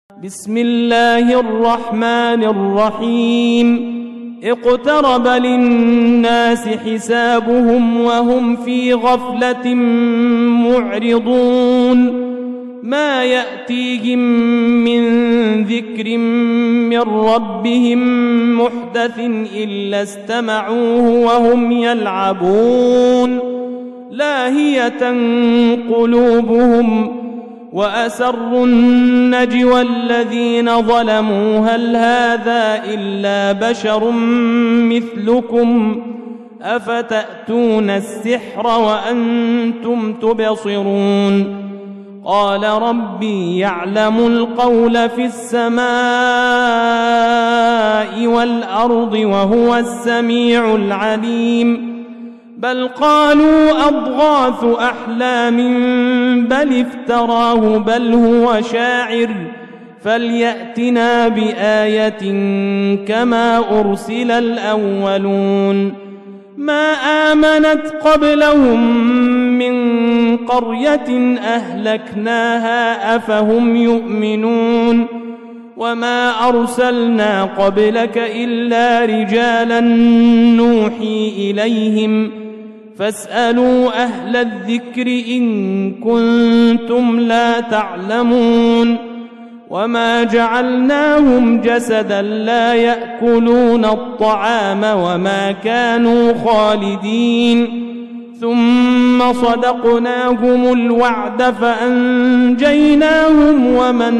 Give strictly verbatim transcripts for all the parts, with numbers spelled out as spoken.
بسم الله الرحمن الرحيم اقترب للناس حسابهم وهم في غفلة معرضون ما يأتيهم من ذكر من ربهم محدث إلا استمعوه وهم يلعبون لاهية قلوبهم وأسروا النجوى الذين ظلموا هل هذا إلا بشر مثلكم أفتأتون السحر وأنتم تبصرون قال ربي يعلم القول في السماء والأرض وهو السميع العليم بل قالوا أضغاث أحلام بل افتراه بل هو شاعر فليأتنا بآية كما أرسل الأولون ما آمنت قبلهم من قرية أهلكناها أفهم يؤمنون وما أرسلنا قبلك إلا رجالا نوحي إليهم فاسألوا أهل الذكر إن كنتم لا تعلمون وما جعلناهم جسدا لا يأكلون الطعام وما كانوا خالدين ثم صدقناهم الوعد فأنجيناهم ومن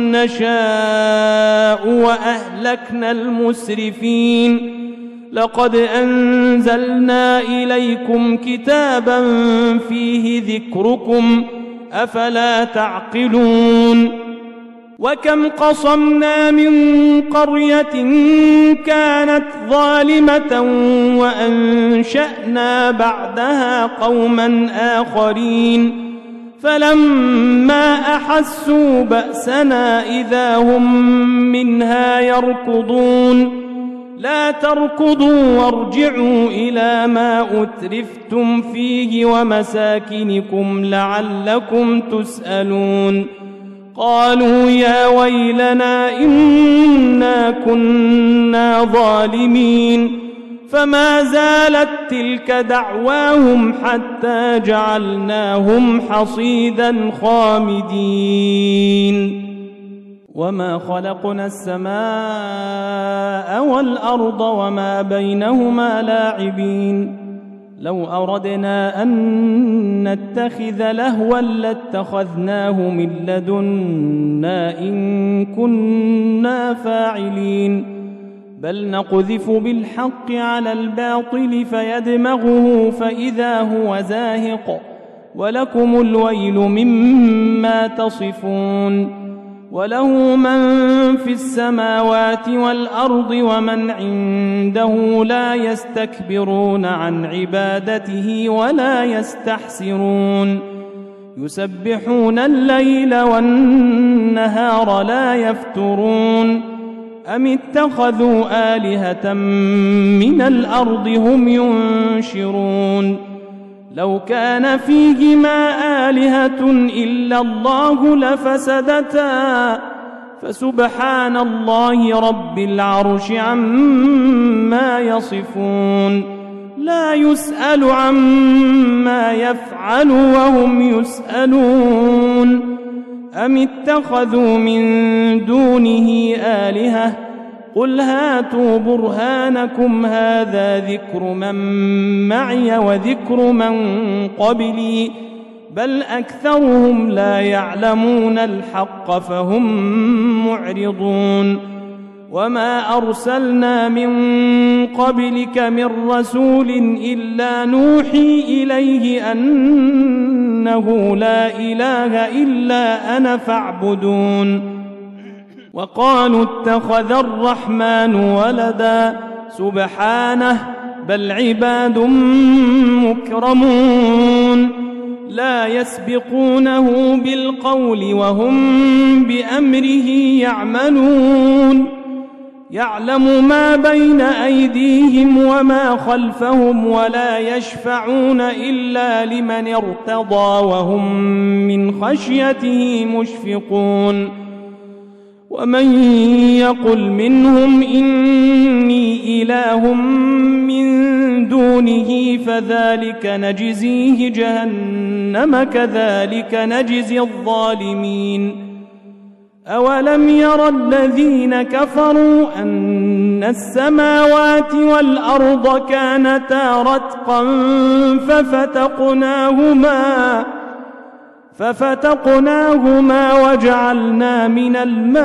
نشاء وأهلكنا المسرفين لقد أنزلنا إليكم كتابا فيه ذكركم أفلا تعقلون وكم قصمنا من قرية كانت ظالمة وأنشأنا بعدها قوما آخرين فلما أحسوا بأسنا إذا هم منها يركضون لا تركضوا وارجعوا إلى ما أترفتم فيه ومساكنكم لعلكم تسألون قالوا يا ويلنا إنا كنا ظالمين فما زالت تلك دعواهم حتى جعلناهم حصيدا خامدين وما خلقنا السماء والأرض وما بينهما لاعبين لو أردنا أن نتخذ لهوا لاتخذناه من لدنا إن كنا فاعلين بل نقذف بالحق على الباطل فيدمغه فإذا هو زاهق ولكم الويل مما تصفون وله من في السماوات والأرض ومن عنده لا يستكبرون عن عبادته ولا يستحسرون يسبحون الليل والنهار لا يفترون أم اتخذوا آلهة من الأرض هم ينشرون لو كان فيهما آلهة إلا الله لفسدتا فسبحان الله رب العرش عما يصفون لا يسأل عما يفعل وهم يسألون أم اتخذوا من دونه آلهة قل هاتوا برهانكم هذا ذكر من معي وذكر من قبلي بل أكثرهم لا يعلمون الحق فهم معرضون وما أرسلنا من قبلك من رسول إلا نوحي إليه أنه لا إله إلا أنا فاعبدون وقالوا اتخذ الرحمن ولدا سبحانه بل عباد مكرمون لا يسبقونه بالقول وهم بأمره يعملون يعلم ما بين أيديهم وما خلفهم ولا يشفعون إلا لمن ارتضى وهم من خشيته مشفقون ومن يقل منهم إني إله من دونه فذلك نجزيه جهنم كذلك نجزي الظالمين أولم ير الذين كفروا أن السماوات والأرض كانتا رتقا ففتقناهما ففتقناهما وجعلنا من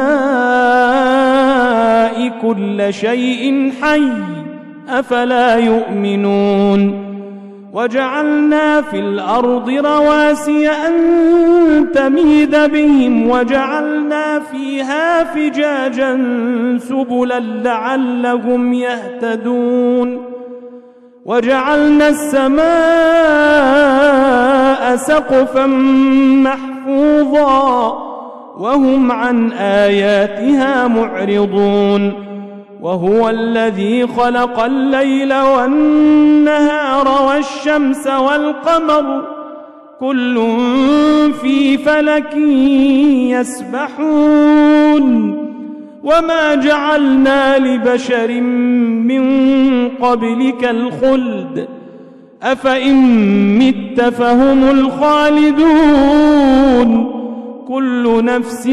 الماء كل شيء حي أفلا يؤمنون وجعلنا في الأرض رواسي أن تميد بهم وجعلنا فيها فجاجا سبلا لعلهم يهتدون وجعلنا السماء سقفا محفوظا وهم عن آياتها معرضون وهو الذي خلق الليل والنهار والشمس والقمر كل في فلك يسبحون وما جعلنا لبشر من قبلك الخلد أفإن مت فهم الخالدون كل نفس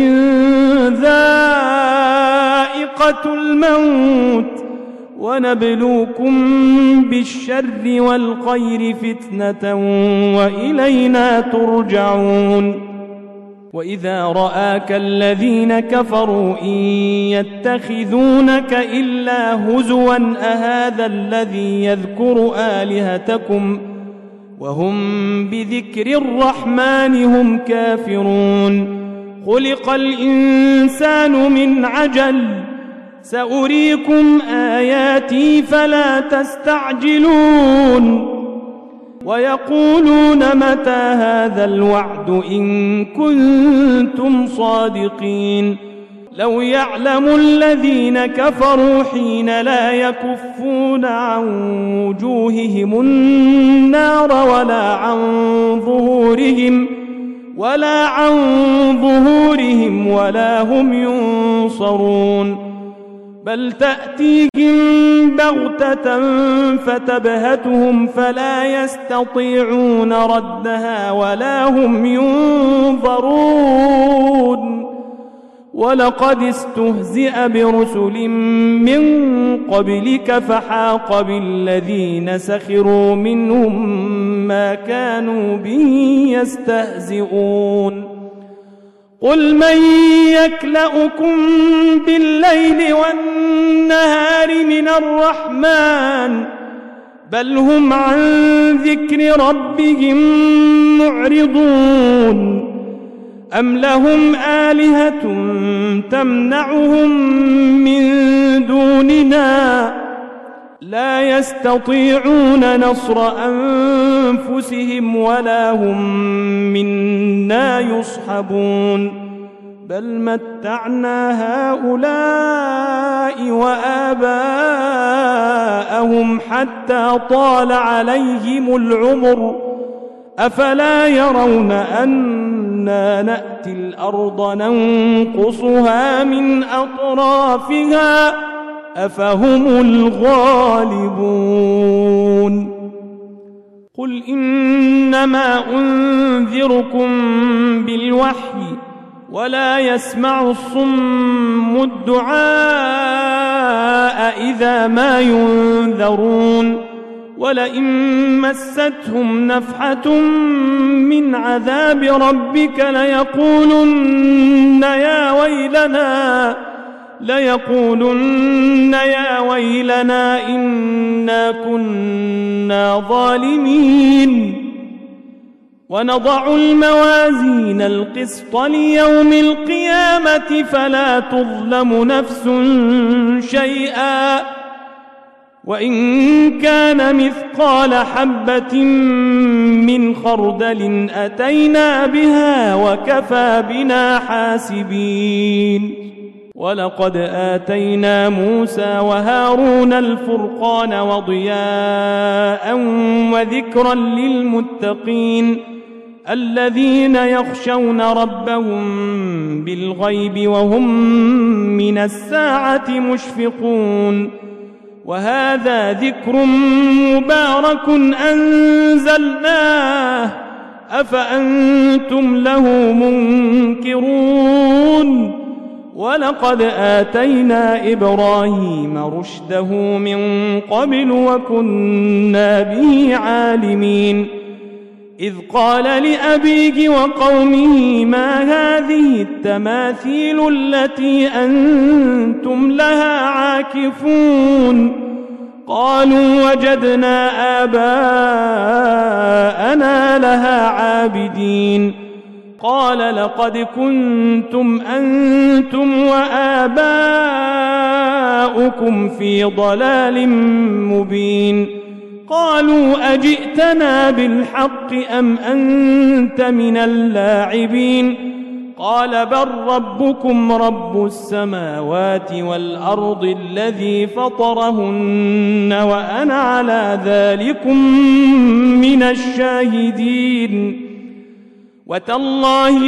ذائقة الموت ونبلوكم بالشر والخير فتنة وإلينا ترجعون وإذا رآك الذين كفروا إن يتخذونك إلا هزوا أهذا الذي يذكر آلهتكم وهم بذكر الرحمن هم كافرون خلق الإنسان من عجل سأريكم آياتي فلا تستعجلون ويقولون متى هذا الوعد إن كنتم صادقين لو يعلم الذين كفروا حين لا يكفون عن وجوههم النار ولا عن ظهورهم ولا عن ظهورهم ولا هم ينصرون بل تأتيهم بغتة فتبهتهم فلا يستطيعون ردها ولا هم ينظرون ولقد استهزئ برسل من قبلك فحاق بالذين سخروا منهم ما كانوا به يستهزئون قل من يكلؤكم بالليل والنهار من الرحمن بل هم عن ذكر ربهم معرضون أم لهم آلهة تمنعهم من دوننا لا يستطيعون نصر أنفسهم ولا هم منا يصحبون بل متعنا هؤلاء وآباءهم حتى طال عليهم العمر أفلا يرون أنا نأتي الأرض ننقصها من أطرافها أفهم الغالبون قل إنما أنذركم بالوحي ولا يسمع الصم الدعاء إذا ما ينذرون ولئن مستهم نفحة من عذاب ربك ليقولن يا ويلنا ليقولن يا ويلنا إنا كنا ظالمين ونضع الموازين القسط ليوم القيامة فلا تظلم نفس شيئا وإن كان مثقال حبة من خردل أتينا بها وكفى بنا حاسبين ولقد آتينا موسى وهارون الفرقان وضياء وذكرا للمتقين الذين يخشون ربهم بالغيب وهم من الساعة مشفقون وهذا ذكر مبارك أنزلناه أفأنتم له منكرون ولقد آتينا إبراهيم رشده من قبل وكنا به عالمين إذ قال لأبيه وقومه ما هذه التماثيل التي أنتم لها عاكفون قالوا وجدنا آباءنا لها عابدين قال لقد كنتم أنتم وآباؤكم في ضلال مبين قالوا أجئتنا بالحق أم أنت من اللاعبين قال بل ربكم رب السماوات والأرض الذي فطرهن وأنا على ذلكم من الشاهدين وتالله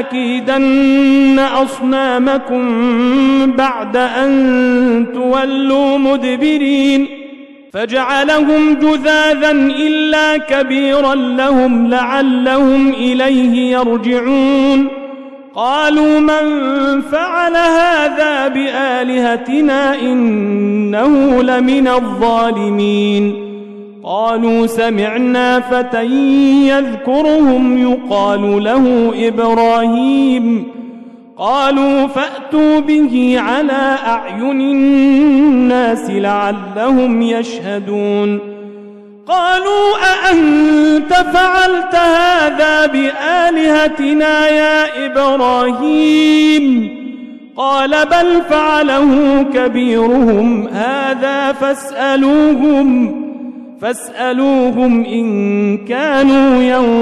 لأكيدن أصنامكم بعد أن تولوا مدبرين فجعلهم جذاذا إلا كبيرا لهم لعلهم إليه يرجعون قالوا من فعل هذا بآلهتنا إنه لمن الظالمين قالوا سمعنا فتى يذكرهم يقال له إبراهيم قالوا فأتوا به على أعين الناس لعلهم يشهدون قالوا أأنت فعلت هذا بآلهتنا يا إبراهيم قال بل فعله كبيرهم هذا فاسألوهم فاسألوهم إن كانوا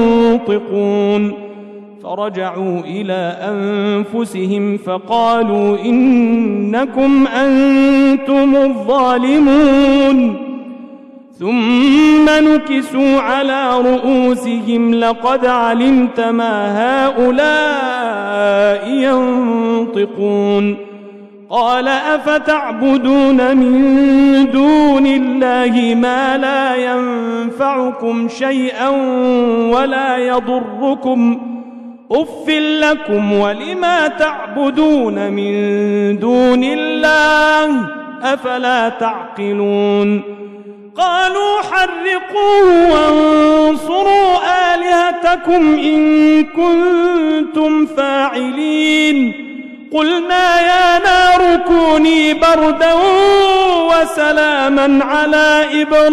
ينطقون فرجعوا إلى أنفسهم فقالوا إنكم أنتم الظالمون ثم نكسوا على رؤوسهم لقد علمت ما هؤلاء ينطقون قال أفتعبدون من دون الله ما لا ينفعكم شيئا ولا يضركم أف لكم ولما تعبدون من دون الله أفلا تعقلون قالوا حرقوه وانصروا آلهتكم إن كنتم فاعلين قلنا يا نار كوني بردا وسلاما على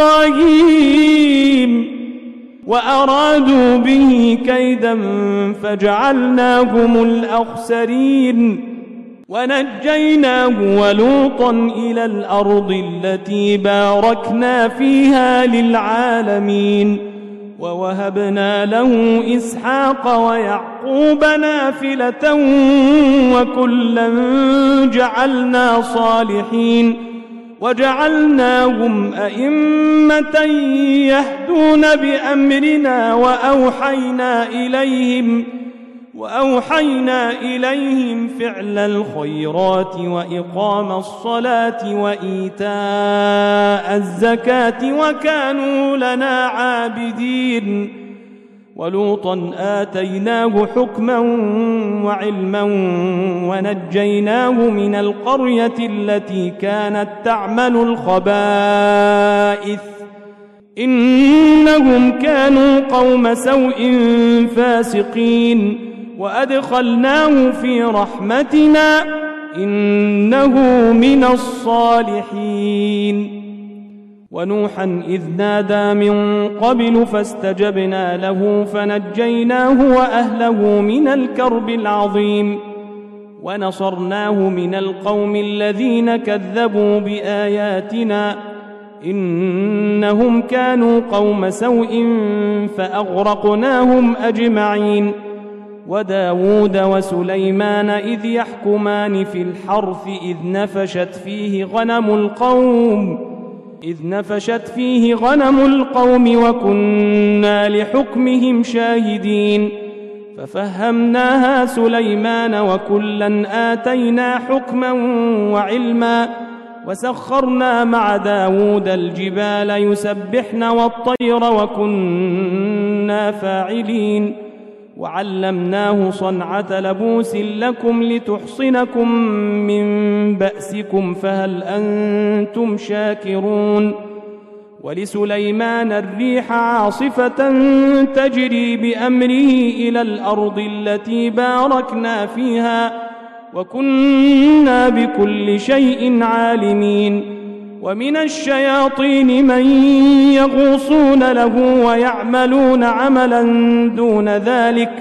إبراهيم وأرادوا به كيدا فجعلناهم الأخسرين ونجيناه ولوطا إلى الأرض التي باركنا فيها للعالمين ووهبنا له إسحاق ويعقوب نافلة وكلا جعلنا صالحين وجعلناهم أئمة يهدون بأمرنا وأوحينا إليهم وأوحينا إليهم فعل الخيرات وإقام الصلاة وإيتاء الزكاة وكانوا لنا عابدين ولوطا آتيناه حكما وعلما ونجيناه من القرية التي كانت تعمل الخبائث إنهم كانوا قوم سوء فاسقين وأدخلناه في رحمتنا إنه من الصالحين ونوحا إذ نادى من قبل فاستجبنا له فنجيناه وأهله من الكرب العظيم ونصرناه من القوم الذين كذبوا بآياتنا إنهم كانوا قوم سوء فأغرقناهم أجمعين وداود وسليمان إذ يحكمان في الحرث إذ نفشت فيه غنم القوم إذ نفشت فيه غنم القوم وكنا لحكمهم شاهدين ففهمناها سليمان وكلا آتينا حكما وعلما وسخرنا مع داود الجبال يسبحن والطير وكنا فاعلين وعلمناه صنعة لبوس لكم لتحصنكم من بأسكم فهل أنتم شاكرون ولسليمان الريح عاصفة تجري بأمره إلى الأرض التي باركنا فيها وكنا بكل شيء عالمين ومن الشياطين من يغوصون له ويعملون عملا دون ذلك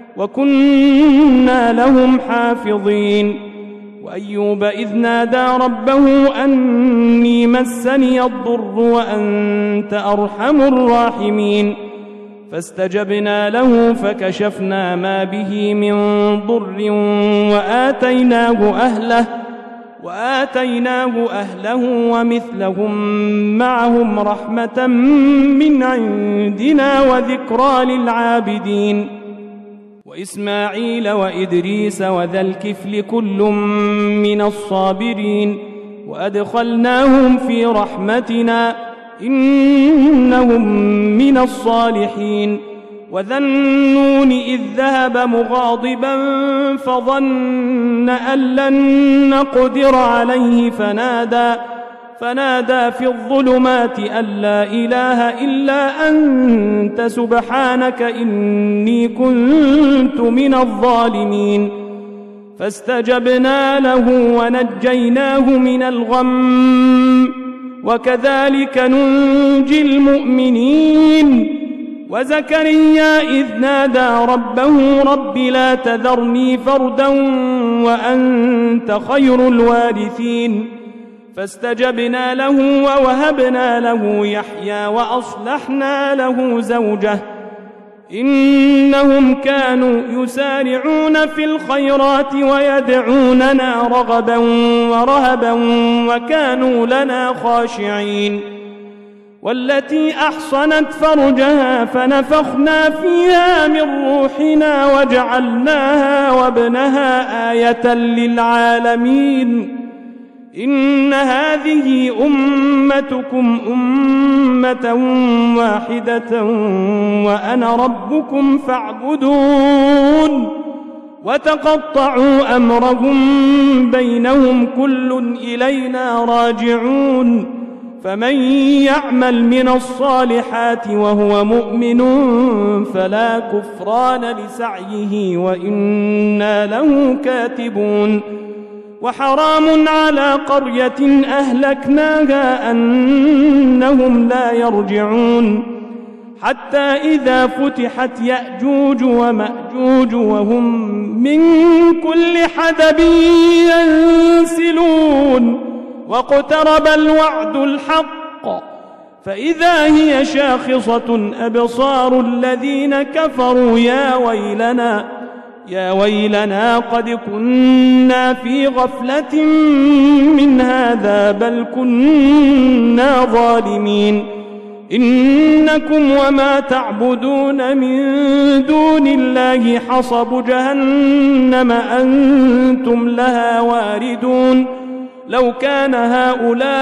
وكنا لهم حافظين وأيوب إذ نادى ربه أني مسني الضر وأنت أرحم الراحمين فاستجبنا له فكشفنا ما به من ضر وآتيناه أهله وآتيناه أهله ومثلهم معهم رحمة من عندنا وذكرى للعابدين وإسماعيل وإدريس وذا الكفل كل من الصابرين وأدخلناهم في رحمتنا إنهم من الصالحين وذا النون إذ ذهب مغاضبا فظن أن لن نقدر عليه فنادى فنادى في الظلمات أن لا إله إلا أنت سبحانك إني كنت من الظالمين فاستجبنا له ونجيناه من الغم وكذلك ننجي المؤمنين وزكريا إذ نادى ربه رب لا تذرني فردا وأنت خير الوارثين فاستجبنا له ووهبنا له يحيى وأصلحنا له زوجه إنهم كانوا يسارعون في الخيرات ويدعوننا رغبا ورهبا وكانوا لنا خاشعين والتي أحصنت فرجها فنفخنا فيها من روحنا وجعلناها وابنها آية للعالمين إن هذه أمتكم أمة واحدة وأنا ربكم فاعبدون وتقطعوا أمرهم بينهم كل إلينا راجعون فمن يعمل من الصالحات وهو مؤمن فلا كفران لسعيه وإنا له كاتبون وحرام على قرية أهلكناها أنهم لا يرجعون حتى إذا فتحت يأجوج ومأجوج وهم من كل حدب ينسلون واقترب الوعد الحق فإذا هي شاخصة أبصار الذين كفروا يا ويلنا يا ويلنا قد كنا في غفلة من هذا بل كنا ظالمين إنكم وما تعبدون من دون الله حصب جهنم أنتم لها واردون لو كان هؤلاء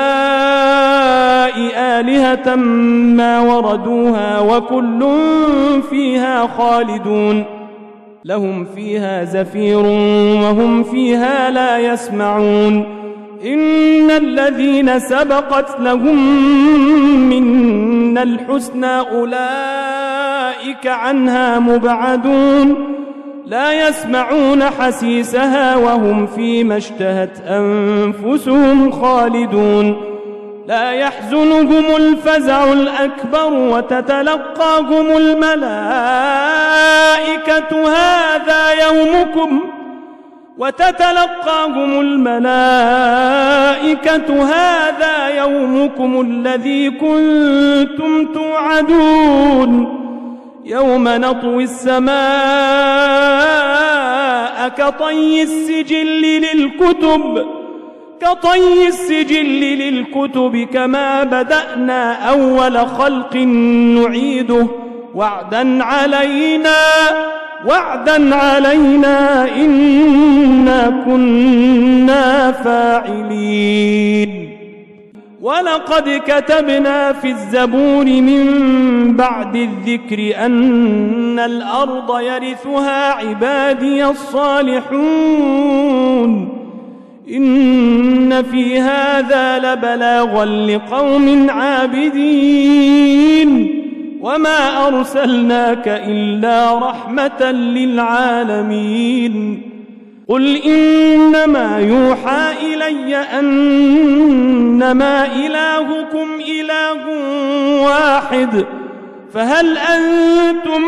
آلهة ما وردوها وكل فيها خالدون لهم فيها زفير وهم فيها لا يسمعون إن الذين سبقت لهم منا الحسنى أولئك عنها مبعدون لا يسمعون حسيسها وهم فيما اشتهت أنفسهم خالدون لا يحزنهم الفزع الأكبر وتتلقاهم الملائكة هذا يومكم وتتلقاهم الملائكة هذا يومكم الذي كنتم توعدون يوم نطوي السماء كطي السجل للكتب كطي السجل للكتب كما بدأنا أول خلق نعيده وعدا علينا وعدا علينا إنا كنا فاعلين ولقد كتبنا في الزبور من بعد الذكر أن الأرض يرثها عبادي الصالحون إن في هذا لبلاغا لقوم عابدين وما أرسلناك إلا رحمة للعالمين قل إنما يوحى إلي أنما إلهكم إله واحد فهل أنتم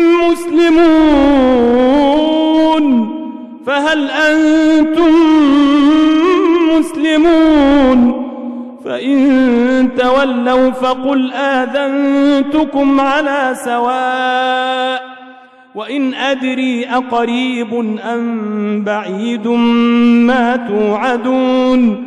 مسلمون فهل أنتم مسلمون فإن تولوا فقل آذنتكم على سواء وإن أدري أقريب أم بعيد ما توعدون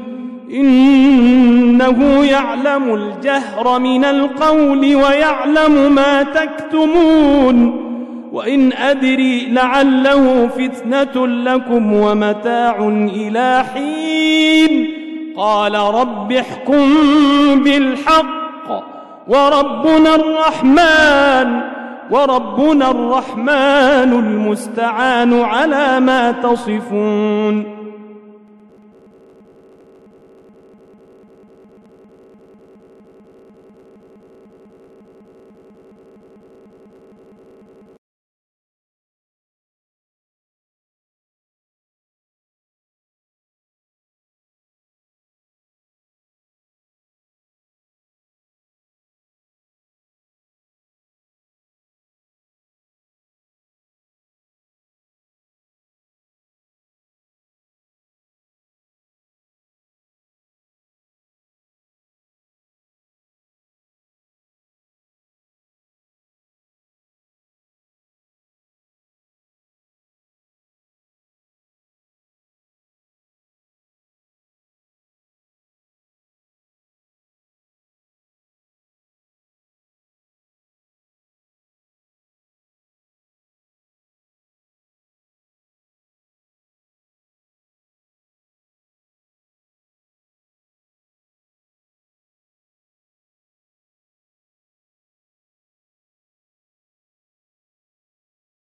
إنه يعلم الجهر من القول ويعلم ما تكتمون وإن أدري لعله فتنة لكم ومتاع إلى حين قال رب احكم بالحق وربنا الرحمن وربنا الرحمن المستعان على ما تصفون